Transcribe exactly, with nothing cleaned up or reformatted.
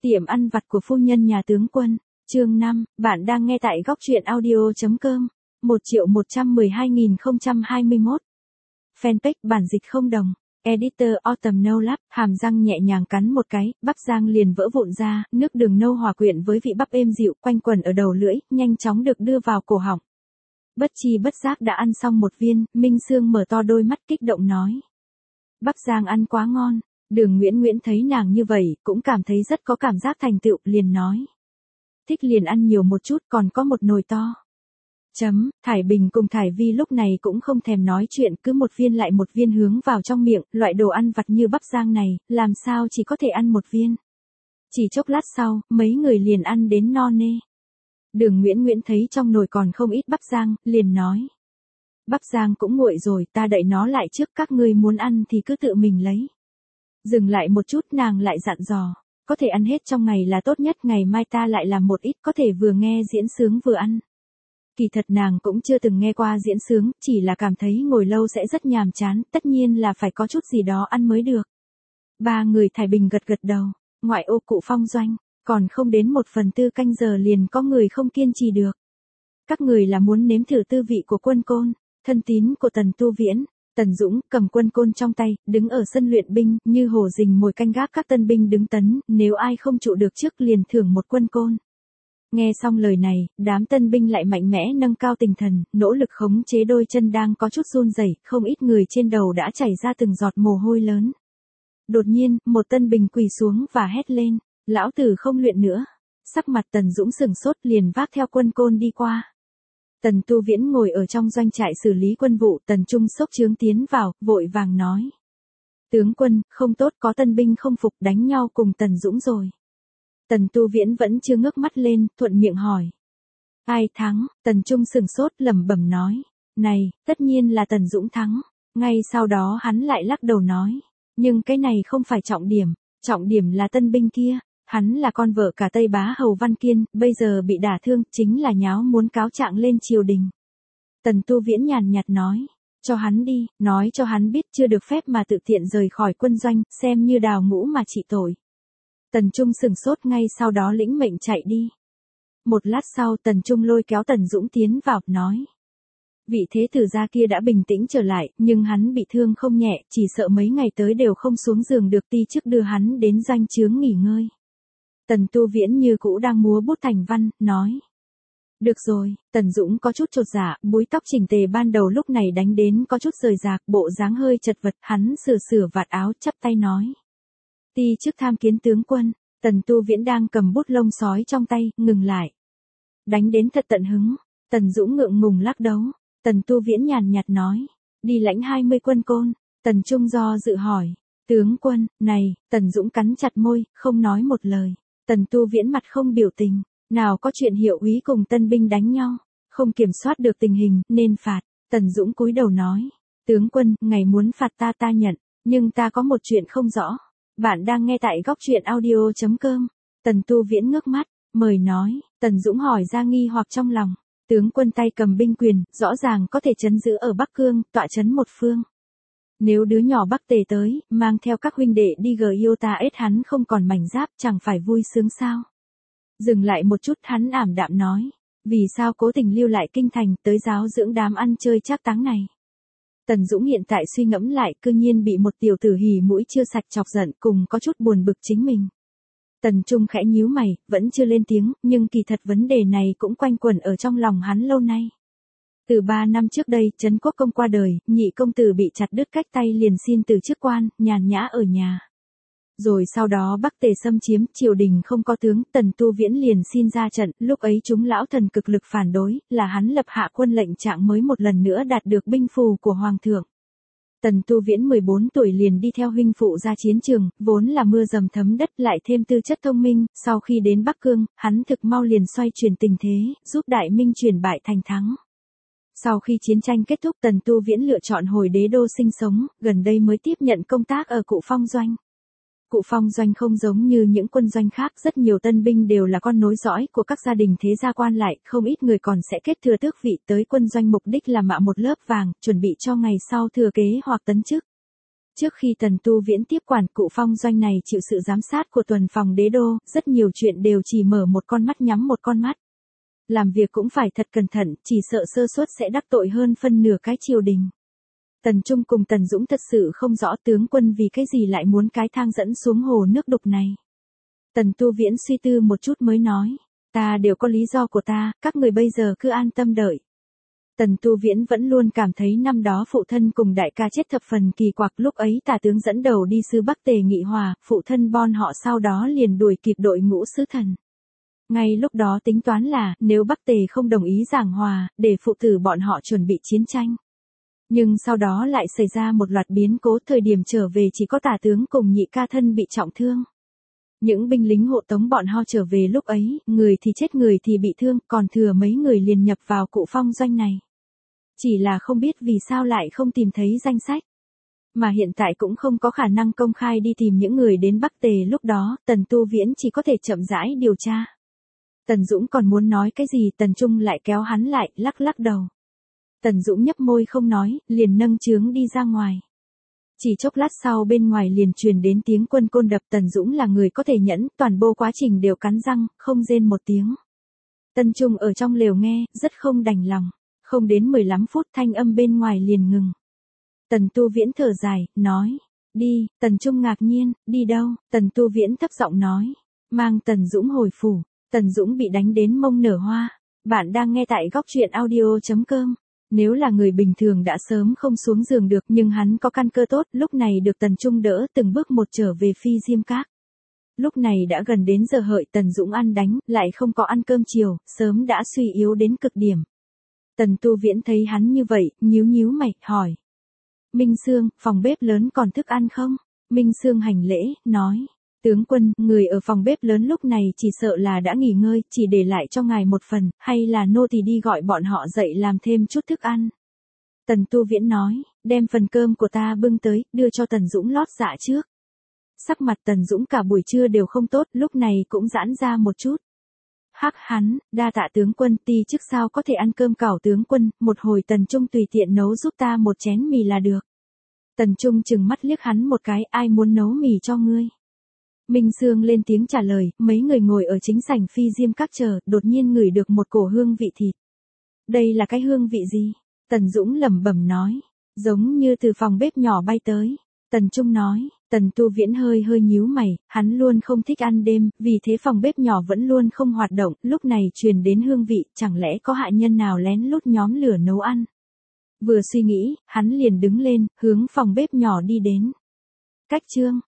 Tiệm ăn vặt của phu nhân nhà tướng quân, chương năm, bạn đang nghe tại góc truyện audio.com, một triệu một trăm mười hai nghìn không trăm hai mươi mốt. Fanpage bản dịch không đồng, editor Autumn No Lab, hàm răng nhẹ nhàng cắn một cái, bắp rang liền vỡ vụn ra, nước đường nâu hòa quyện với vị bắp êm dịu quanh quẩn ở đầu lưỡi, nhanh chóng được đưa vào cổ họng. Bất chi bất giác đã ăn xong một viên, Minh Sương mở to đôi mắt kích động nói. Bắp rang ăn quá ngon. Đường Nguyễn Nguyễn thấy nàng như vậy, cũng cảm thấy rất có cảm giác thành tựu, liền nói. Thích liền ăn nhiều một chút, còn có một nồi to. Chấm, Thải Bình cùng Thải Vi lúc này cũng không thèm nói chuyện, cứ một viên lại một viên hướng vào trong miệng, loại đồ ăn vặt như bắp rang này, làm sao chỉ có thể ăn một viên. Chỉ chốc lát sau, mấy người liền ăn đến no nê. Đường Nguyễn Nguyễn thấy trong nồi còn không ít bắp rang, liền nói. Bắp rang cũng nguội rồi, ta đậy nó lại trước, các ngươi muốn ăn thì cứ tự mình lấy. Dừng lại một chút nàng lại dặn dò, có thể ăn hết trong ngày là tốt nhất, ngày mai ta lại làm một ít, có thể vừa nghe diễn sướng vừa ăn. Kỳ thật nàng cũng chưa từng nghe qua diễn sướng, chỉ là cảm thấy ngồi lâu sẽ rất nhàm chán, tất nhiên là phải có chút gì đó ăn mới được. Ba người Thải Bình gật gật đầu, ngoại ô Cụ Phong doanh, còn không đến một phần tư canh giờ liền có người không kiên trì được. Các người là muốn nếm thử tư vị của Quân Côn, thân tín của Tần Tu Viễn. Tần Dũng cầm quân côn trong tay, đứng ở sân luyện binh, như hổ rình mồi canh gác các tân binh đứng tấn, nếu ai không trụ được trước liền thưởng một quân côn. Nghe xong lời này, đám tân binh lại mạnh mẽ nâng cao tinh thần, nỗ lực khống chế đôi chân đang có chút run rẩy, không ít người trên đầu đã chảy ra từng giọt mồ hôi lớn. Đột nhiên, một tân binh quỳ xuống và hét lên, lão tử không luyện nữa. Sắc mặt Tần Dũng sừng sốt liền vác theo quân côn đi qua. Tần Tu Viễn ngồi ở trong doanh trại xử lý quân vụ, Tần Trung sốc chướng tiến vào, vội vàng nói. Tướng quân, không tốt, có tân binh không phục đánh nhau cùng Tần Dũng rồi. Tần Tu Viễn vẫn chưa ngước mắt lên, thuận miệng hỏi. Ai thắng? Tần Trung sừng sốt lẩm bẩm nói. Này, tất nhiên là Tần Dũng thắng. Ngay sau đó hắn lại lắc đầu nói. Nhưng cái này không phải trọng điểm, trọng điểm là tân binh kia. Hắn là con vợ cả Tây Bá Hầu Văn Kiên, bây giờ bị đả thương, chính là nháo muốn cáo trạng lên triều đình. Tần Tu Viễn nhàn nhạt nói, cho hắn đi, nói cho hắn biết chưa được phép mà tự tiện rời khỏi quân doanh, xem như đào ngũ mà trị tội. Tần Trung sừng sốt ngay sau đó lĩnh mệnh chạy đi. Một lát sau Tần Trung lôi kéo Tần Dũng tiến vào, nói. Vị thế tử gia kia đã bình tĩnh trở lại, nhưng hắn bị thương không nhẹ, chỉ sợ mấy ngày tới đều không xuống giường được, ti chức đưa hắn đến doanh trướng nghỉ ngơi. Tần Tu Viễn như cũ đang múa bút thành văn, nói. Được rồi, Tần Dũng có chút chột dạ, búi tóc chỉnh tề ban đầu lúc này đánh đến có chút rời rạc, bộ dáng hơi chật vật, hắn sửa sửa vạt áo chắp tay nói. Ti chức tham kiến tướng quân, Tần Tu Viễn đang cầm bút lông sói trong tay, ngừng lại. Đánh đến thật tận hứng, Tần Dũng ngượng ngùng lắc đầu, Tần Tu Viễn nhàn nhạt nói. Đi lãnh hai mươi quân côn, Tần Trung do dự hỏi. Tướng quân, này, Tần Dũng cắn chặt môi, không nói một lời. Tần Tu Viễn mặt không biểu tình, nào có chuyện hiệu úy cùng tân binh đánh nhau, không kiểm soát được tình hình, nên phạt. Tần Dũng cúi đầu nói, tướng quân, ngài muốn phạt ta ta nhận, nhưng ta có một chuyện không rõ. Bạn đang nghe tại góc truyện audio.com. Tần Tu Viễn ngước mắt, mời nói, Tần Dũng hỏi ra nghi hoặc trong lòng. Tướng quân tay cầm binh quyền, rõ ràng có thể trấn giữ ở Bắc Cương, tọa trấn một phương. Nếu đứa nhỏ Bắc Tề tới, mang theo các huynh đệ đi gờ yêu ta ết hắn không còn mảnh giáp, chẳng phải vui sướng sao? Dừng lại một chút hắn ảm đạm nói, vì sao cố tình lưu lại kinh thành tới giáo dưỡng đám ăn chơi trác táng này? Tần Dũng hiện tại suy ngẫm lại, cư nhiên bị một tiểu tử hỉ mũi chưa sạch chọc giận, cùng có chút buồn bực chính mình. Tần Trung khẽ nhíu mày, vẫn chưa lên tiếng, nhưng kỳ thật vấn đề này cũng quanh quẩn ở trong lòng hắn lâu nay. Từ ba năm trước đây, Trấn Quốc Công qua đời, nhị công tử bị chặt đứt cách tay liền xin từ chức quan, nhàn nhã ở nhà. Rồi sau đó Bắc Tề xâm chiếm, triều đình không có tướng, Tần Tu Viễn liền xin ra trận, lúc ấy chúng lão thần cực lực phản đối, là hắn lập hạ quân lệnh trạng mới một lần nữa đạt được binh phù của Hoàng thượng. Tần Tu Viễn mười bốn tuổi liền đi theo huynh phụ ra chiến trường, vốn là mưa dầm thấm đất lại thêm tư chất thông minh, sau khi đến Bắc Cương, hắn thực mau liền xoay chuyển tình thế, giúp Đại Minh chuyển bại thành thắng. Sau khi chiến tranh kết thúc Tần Tu Viễn lựa chọn hồi đế đô sinh sống, gần đây mới tiếp nhận công tác ở Cụ Phong doanh. Cụ Phong doanh không giống như những quân doanh khác, rất nhiều tân binh đều là con nối dõi của các gia đình thế gia quan lại, không ít người còn sẽ kết thừa tước vị tới quân doanh mục đích là mạ một lớp vàng, chuẩn bị cho ngày sau thừa kế hoặc tấn chức. Trước khi Tần Tu Viễn tiếp quản cụ phong doanh này chịu sự giám sát của tuần phòng đế đô, rất nhiều chuyện đều chỉ mở một con mắt nhắm một con mắt. Làm việc cũng phải thật cẩn thận, chỉ sợ sơ suất sẽ đắc tội hơn phân nửa cái triều đình. Tần Trung cùng Tần Dũng thật sự không rõ tướng quân vì cái gì lại muốn cái thang dẫn xuống hồ nước đục này. Tần Tu Viễn suy tư một chút mới nói, ta đều có lý do của ta, các người bây giờ cứ an tâm đợi. Tần Tu Viễn vẫn luôn cảm thấy năm đó phụ thân cùng đại ca chết thập phần kỳ quặc, lúc ấy tả tướng dẫn đầu đi sứ Bắc Tề nghị hòa, phụ thân bon họ sau đó liền đuổi kịp đội ngũ sứ thần. Ngay lúc đó tính toán là, nếu Bắc Tề không đồng ý giảng hòa, để phụ tử bọn họ chuẩn bị chiến tranh. Nhưng sau đó lại xảy ra một loạt biến cố, thời điểm trở về chỉ có tả tướng cùng nhị ca thân bị trọng thương. Những binh lính hộ tống bọn họ trở về lúc ấy, người thì chết người thì bị thương, còn thừa mấy người liền nhập vào cụ phong doanh này. Chỉ là không biết vì sao lại không tìm thấy danh sách. Mà hiện tại cũng không có khả năng công khai đi tìm những người đến Bắc Tề lúc đó, Tần Tu Viễn chỉ có thể chậm rãi điều tra. Tần Dũng còn muốn nói cái gì, Tần Trung lại kéo hắn lại, lắc lắc đầu. Tần Dũng nhấp môi không nói, liền nâng chướng đi ra ngoài. Chỉ chốc lát sau bên ngoài liền truyền đến tiếng quân côn đập. Tần Dũng là người có thể nhẫn, toàn bộ quá trình đều cắn răng, không rên một tiếng. Tần Trung ở trong lều nghe, rất không đành lòng. Không đến mười lăm phút thanh âm bên ngoài liền ngừng. Tần Tu Viễn thở dài, nói, đi. Tần Trung ngạc nhiên, đi đâu? Tần Tu Viễn thấp giọng nói, mang Tần Dũng hồi phủ. Tần Dũng bị đánh đến mông nở hoa. Bạn đang nghe tại góc truyện audio chấm com. Nếu là người bình thường đã sớm không xuống giường được, nhưng hắn có căn cơ tốt, lúc này được Tần Trung đỡ từng bước một trở về Phi Diêm Các. Lúc này đã gần đến giờ hợi, Tần Dũng ăn đánh, lại không có ăn cơm chiều, sớm đã suy yếu đến cực điểm. Tần Tu Viễn thấy hắn như vậy, nhíu nhíu mày, hỏi. Minh Sương, phòng bếp lớn còn thức ăn không? Minh Sương hành lễ, nói. Tướng quân, người ở phòng bếp lớn lúc này chỉ sợ là đã nghỉ ngơi, chỉ để lại cho ngài một phần, hay là nô tỳ đi gọi bọn họ dậy làm thêm chút thức ăn. Tần Tu Viễn nói, đem phần cơm của ta bưng tới, đưa cho Tần Dũng lót dạ trước. Sắc mặt Tần Dũng cả buổi trưa đều không tốt, lúc này cũng giãn ra một chút. Hắc hắn, đa tạ tướng quân, ti trước sao có thể ăn cơm cảo tướng quân, một hồi Tần Trung tùy tiện nấu giúp ta một chén mì là được. Tần Trung chừng mắt liếc hắn một cái, ai muốn nấu mì cho ngươi. Minh Sương lên tiếng trả lời, mấy người ngồi ở chính sảnh Phi Diêm Các chờ, đột nhiên ngửi được một cổ hương vị thịt. Đây là cái hương vị gì? Tần Dũng lẩm bẩm nói, giống như từ phòng bếp nhỏ bay tới. Tần Trung nói, Tần Tu Viễn hơi hơi nhíu mày, hắn luôn không thích ăn đêm, vì thế phòng bếp nhỏ vẫn luôn không hoạt động, lúc này truyền đến hương vị, chẳng lẽ có hạ nhân nào lén lút nhóm lửa nấu ăn. Vừa suy nghĩ, hắn liền đứng lên, hướng phòng bếp nhỏ đi đến. Cách chương